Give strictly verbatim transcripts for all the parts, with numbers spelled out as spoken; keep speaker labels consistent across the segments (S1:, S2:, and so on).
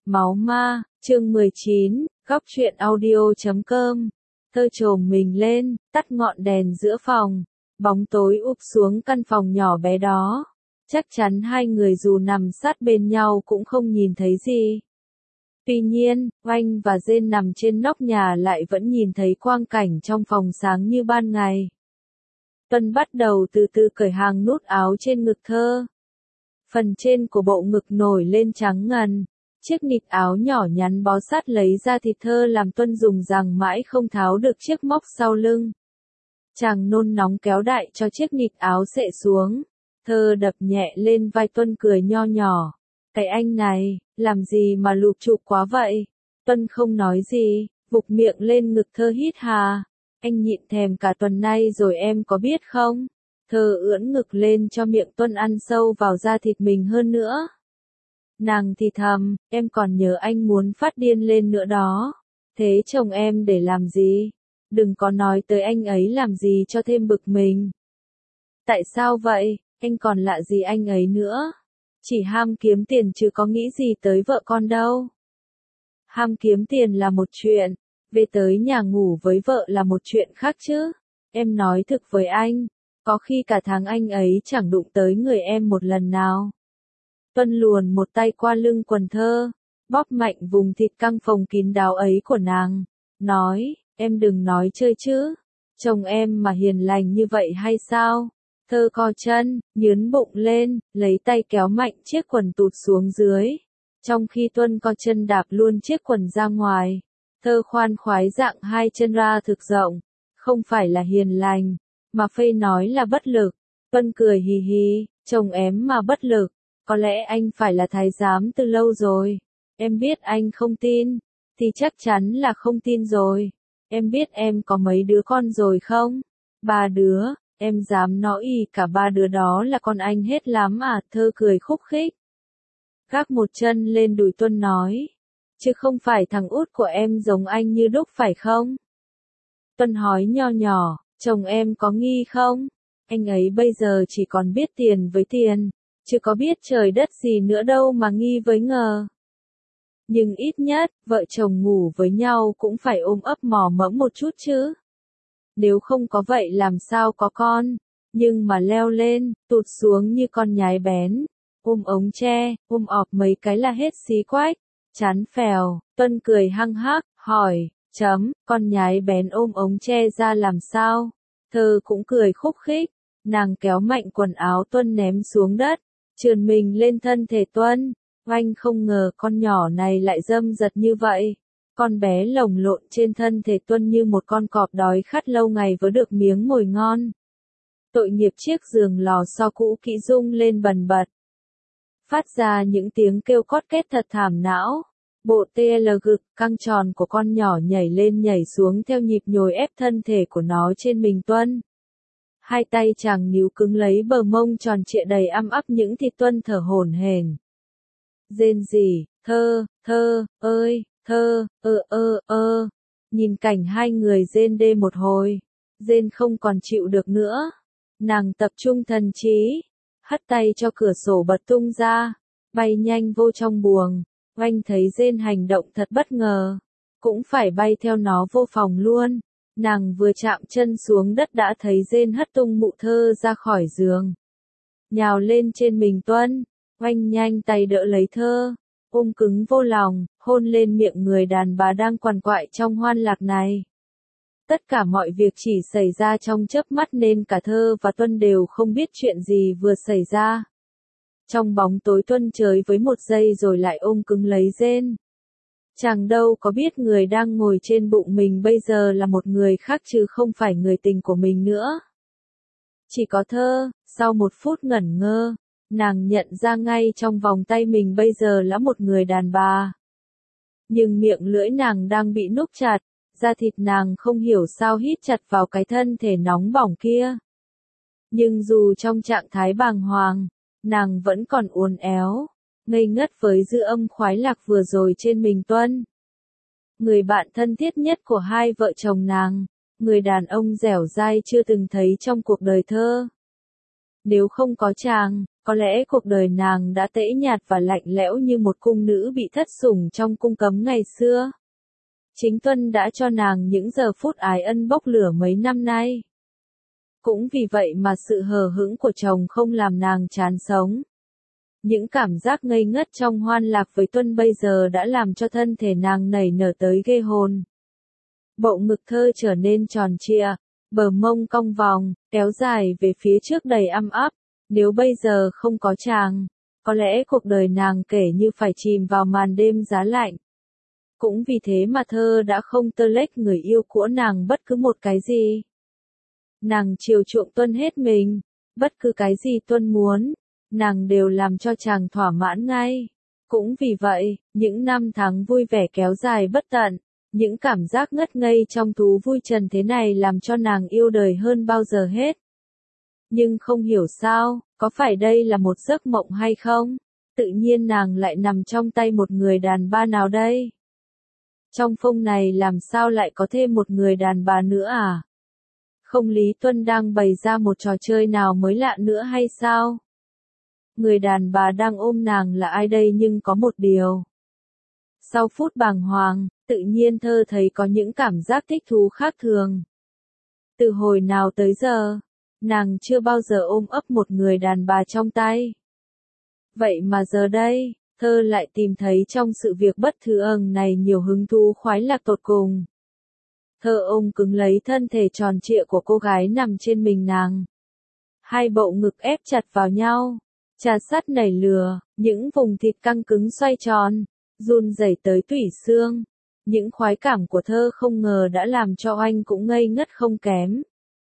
S1: Máu ma, chương mười chín, góc truyện audio chấm com. Thơ chồm mình lên, tắt ngọn đèn giữa phòng. Bóng tối úp xuống căn phòng nhỏ bé đó. Chắc chắn hai người dù nằm sát bên nhau cũng không nhìn thấy gì. Tuy nhiên, Oanh và Jane nằm trên nóc nhà lại vẫn nhìn thấy quang cảnh trong phòng sáng như ban ngày. Tuân bắt đầu từ từ cởi hàng nút áo trên ngực Thơ. Phần trên của bộ ngực nổi lên trắng ngần. Chiếc nịt áo nhỏ nhắn bó sát lấy ra thịt Thơ làm Tuân dùng rằng mãi không tháo được chiếc móc sau lưng. Chàng nôn nóng kéo đại cho chiếc nịt áo xệ xuống. Thơ đập nhẹ lên vai Tuân cười nho nhỏ. Cái anh này, làm gì mà lụp chụp quá vậy? Tuân không nói gì, vục miệng lên ngực Thơ hít hà. Anh nhịn thèm cả tuần nay rồi em có biết không? Thơ ưỡn ngực lên cho miệng Tuân ăn sâu vào da thịt mình hơn nữa. Nàng thì thầm, em còn nhớ anh muốn phát điên lên nữa đó. Thế chồng em để làm gì? Đừng có nói tới anh ấy làm gì cho thêm bực mình. Tại sao vậy? Anh còn lạ gì anh ấy nữa? Chỉ ham kiếm tiền chứ có nghĩ gì tới vợ con đâu. Ham kiếm tiền là một chuyện, về tới nhà ngủ với vợ là một chuyện khác chứ. Em nói thực với anh, có khi cả tháng anh ấy chẳng đụng tới người em một lần nào. Tuân luồn một tay qua lưng quần Thơ, bóp mạnh vùng thịt căng phồng kín đáo ấy của nàng, nói, em đừng nói chơi chứ, chồng em mà hiền lành như vậy hay sao? Thơ co chân, nhướn bụng lên, lấy tay kéo mạnh chiếc quần tụt xuống dưới, trong khi Tuân co chân đạp luôn chiếc quần ra ngoài. Thơ khoan khoái dạng hai chân ra thực rộng, không phải là hiền lành, mà phây nói là bất lực. Tuân cười hì hì, chồng em mà bất lực, có lẽ anh phải là thái giám từ lâu rồi. Em biết anh không tin, thì chắc chắn là không tin rồi. Em biết em có mấy đứa con rồi không? Ba đứa, em dám nói y cả ba đứa đó là con anh hết lắm à? Thơ cười khúc khích. Gác một chân lên đùi Tuân nói. Chứ không phải thằng út của em giống anh như đúc phải không? Tuân hói nho nhỏ, chồng em có nghi không? Anh ấy bây giờ chỉ còn biết tiền với tiền, chứ có biết trời đất gì nữa đâu mà nghi với ngờ. Nhưng ít nhất, vợ chồng ngủ với nhau cũng phải ôm ấp mò mẫm một chút chứ. Nếu không có vậy làm sao có con, nhưng mà leo lên, tụt xuống như con nhái bén, ôm ống tre, ôm ọp mấy cái là hết xí quách. Chán phèo, Tuân cười hăng hắc, hỏi, chấm, con nhái bén ôm ống tre ra làm sao? Thơ cũng cười khúc khích, nàng kéo mạnh quần áo Tuân ném xuống đất, trườn mình lên thân thể Tuân. Oanh không ngờ con nhỏ này lại dâm dật như vậy. Con bé lồng lộn trên thân thể Tuân như một con cọp đói khát lâu ngày với được miếng mồi ngon. Tội nghiệp chiếc giường lò xo cũ kỹ rung lên bần bật. Phát ra những tiếng kêu cót két thật thảm não. Bộ tê lờ gực căng tròn của con nhỏ nhảy lên nhảy xuống theo nhịp nhồi ép thân thể của nó trên mình Tuân. Hai tay chàng níu cứng lấy bờ mông tròn trịa đầy ăm ắp những thịt Tuân thở hổn hển. Rên rỉ, Thơ, Thơ, ơi, Thơ, ơ ơ ơ. Nhìn cảnh hai người rên đê một hồi, rên không còn chịu được nữa. Nàng tập trung thần trí, hất tay cho cửa sổ bật tung ra, bay nhanh vô trong buồng. Oanh thấy rên hành động thật bất ngờ, cũng phải bay theo nó vô phòng luôn. Nàng vừa chạm chân xuống đất đã thấy rên hất tung mụ Thơ ra khỏi giường, nhào lên trên mình Tuân. Oanh nhanh tay đỡ lấy Thơ, ôm cứng vô lòng, hôn lên miệng người đàn bà đang quằn quại trong hoan lạc này. Tất cả mọi việc chỉ xảy ra trong chớp mắt nên cả Thơ và Tuân đều không biết chuyện gì vừa xảy ra. Trong bóng tối Tuân chới với một giây rồi lại ôm cứng lấy rên. Chàng đâu có biết người đang ngồi trên bụng mình bây giờ là một người khác chứ không phải người tình của mình nữa. Chỉ có Thơ, sau một phút ngẩn ngơ, nàng nhận ra ngay trong vòng tay mình bây giờ là một người đàn bà. Nhưng miệng lưỡi nàng đang bị núp chặt, da thịt nàng không hiểu sao hít chặt vào cái thân thể nóng bỏng kia. Nhưng dù trong trạng thái bàng hoàng, nàng vẫn còn uốn éo, ngây ngất với dư âm khoái lạc vừa rồi trên mình Tuân. Người bạn thân thiết nhất của hai vợ chồng nàng, người đàn ông dẻo dai chưa từng thấy trong cuộc đời Thơ. Nếu không có chàng, Có lẽ cuộc đời nàng đã tễ nhạt và lạnh lẽo như một cung nữ bị thất sủng trong cung cấm ngày xưa. Chính Tuân đã cho nàng những giờ phút ái ân bốc lửa mấy năm nay. Cũng vì vậy mà sự hờ hững của chồng không làm nàng chán sống. Những cảm giác ngây ngất trong hoan lạc với Tuân bây giờ đã làm cho thân thể nàng nảy nở tới ghê hồn. Bộ ngực thơ trở nên tròn trịa, bờ mông cong vòng, kéo dài về phía trước đầy ăm áp. Nếu bây giờ không có chàng, có lẽ cuộc đời nàng kể như phải chìm vào màn đêm giá lạnh. Cũng vì thế mà thơ đã không tơ lếch người yêu của nàng bất cứ một cái gì. Nàng chiều chuộng Tuân hết mình, bất cứ cái gì Tuân muốn, nàng đều làm cho chàng thỏa mãn ngay. Cũng vì vậy, những năm tháng vui vẻ kéo dài bất tận, những cảm giác ngất ngây trong thú vui trần thế này làm cho nàng yêu đời hơn bao giờ hết. Nhưng không hiểu sao, có phải đây là một giấc mộng hay không? Tự nhiên nàng lại nằm trong tay một người đàn bà nào đây? Trong phông này làm sao lại có thêm một người đàn bà nữa à? Không Lý Tuân đang bày ra một trò chơi nào mới lạ nữa hay sao? Người đàn bà đang ôm nàng là ai đây nhưng có một điều. Sau phút bàng hoàng, tự nhiên thơ thấy có những cảm giác thích thú khác thường. Từ hồi nào tới giờ, nàng chưa bao giờ ôm ấp một người đàn bà trong tay. Vậy mà giờ đây, thơ lại tìm thấy trong sự việc bất thường này nhiều hứng thú khoái lạc tột cùng. Thơ ôm cứng lấy thân thể tròn trịa của cô gái nằm trên mình nàng. Hai bộ ngực ép chặt vào nhau, trà sát nảy lửa, những vùng thịt căng cứng xoay tròn, run rẩy tới tủy xương. Những khoái cảm của thơ không ngờ đã làm cho Oanh cũng ngây ngất không kém.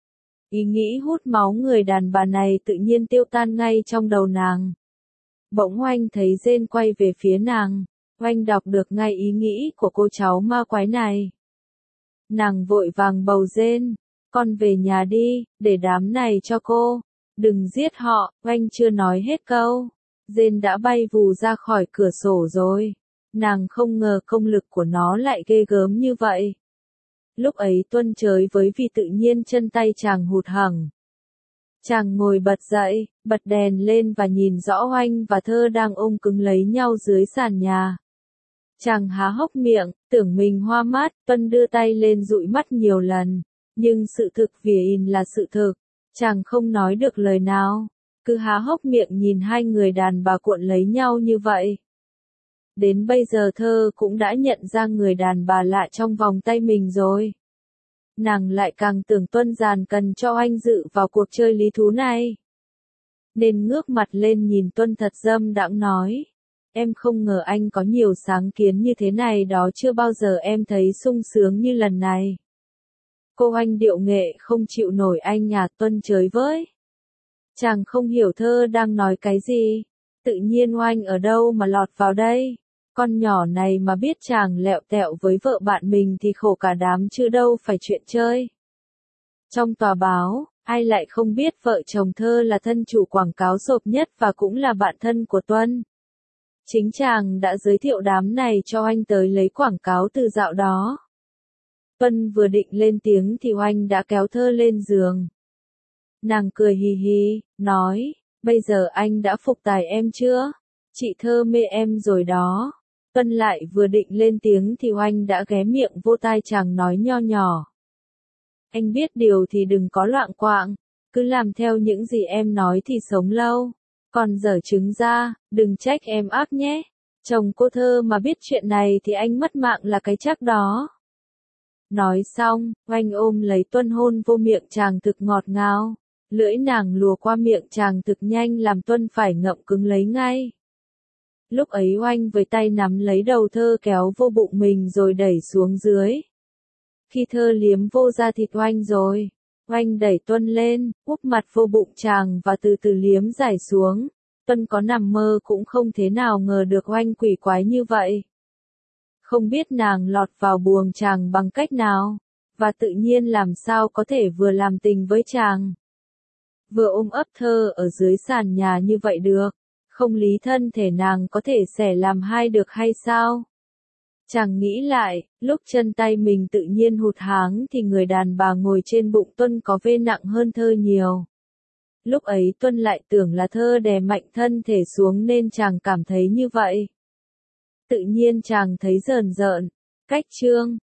S1: Ý nghĩ hút máu người đàn bà này tự nhiên tiêu tan ngay trong đầu nàng. Bỗng Oanh thấy Jane quay về phía nàng, Oanh đọc được ngay ý nghĩ của cô cháu ma quái này. Nàng vội vàng bầu Jane, con về nhà đi, để đám này cho cô, đừng giết họ. Oanh chưa nói hết câu, Jane đã bay vù ra khỏi cửa sổ rồi. Nàng không ngờ công lực của nó lại ghê gớm như vậy. Lúc ấy Tuân chới với vì tự nhiên chân tay chàng hụt hẫng. Chàng ngồi bật dậy, bật đèn lên và nhìn rõ Oanh và thơ đang ôm cứng lấy nhau dưới sàn nhà. Chàng há hốc miệng, tưởng mình hoa mắt, Tuân đưa tay lên dụi mắt nhiều lần. Nhưng sự thực vỉa in là sự thực, chàng không nói được lời nào, cứ há hốc miệng nhìn hai người đàn bà cuộn lấy nhau như vậy. Đến bây giờ thơ cũng đã nhận ra người đàn bà lạ trong vòng tay mình rồi. Nàng lại càng tưởng Tuân giàn cần cho Oanh dự vào cuộc chơi lý thú này. Nên ngước mặt lên nhìn Tuân thật dâm đãng nói. Em không ngờ anh có nhiều sáng kiến như thế này đó, chưa bao giờ em thấy sung sướng như lần này. Cô Oanh điệu nghệ không chịu nổi anh à. Tuân chới với. Chàng không hiểu thơ đang nói cái gì. Tự nhiên Oanh ở đâu mà lọt vào đây. Con nhỏ này mà biết chàng lẹo tẹo với vợ bạn mình thì khổ cả đám chứ đâu phải chuyện chơi. Trong tòa báo, ai lại không biết vợ chồng thơ là thân chủ quảng cáo rộp nhất và cũng là bạn thân của Tuân. Chính chàng đã giới thiệu đám này cho Oanh tới lấy quảng cáo từ dạo đó. Tuân vừa định lên tiếng thì Oanh đã kéo thơ lên giường. Nàng cười hì hì, nói, bây giờ anh đã phục tài em chưa? Chị thơ mê em rồi đó. Tuân lại vừa định lên tiếng thì Oanh đã ghé miệng vô tai chàng nói nho nhỏ. Anh biết điều thì đừng có loạng quạng, cứ làm theo những gì em nói thì sống lâu. Còn dở trứng ra, đừng trách em ác nhé. Chồng cô thơ mà biết chuyện này thì anh mất mạng là cái chắc đó. Nói xong, Oanh ôm lấy Tuân hôn vô miệng chàng thực ngọt ngào. Lưỡi nàng lùa qua miệng chàng thực nhanh làm Tuân phải ngậm cứng lấy ngay. Lúc ấy Oanh với tay nắm lấy đầu thơ kéo vô bụng mình rồi đẩy xuống dưới. Khi thơ liếm vô ra thịt Oanh rồi, Oanh đẩy Tuân lên, úp mặt vô bụng chàng và từ từ liếm giải xuống. Tuân có nằm mơ cũng không thế nào ngờ được Oanh quỷ quái như vậy. Không biết nàng lọt vào buồng chàng bằng cách nào, và tự nhiên làm sao có thể vừa làm tình với chàng, vừa ôm ấp thơ ở dưới sàn nhà như vậy được. Không lý thân thể nàng có thể xẻ làm hai được hay sao? Chàng nghĩ lại, lúc chân tay mình tự nhiên hụt háng thì người đàn bà ngồi trên bụng Tuân có vê nặng hơn thơ nhiều. Lúc ấy Tuân lại tưởng là thơ đè mạnh thân thể xuống nên chàng cảm thấy như vậy. Tự nhiên chàng thấy rờn rợn. Cách chương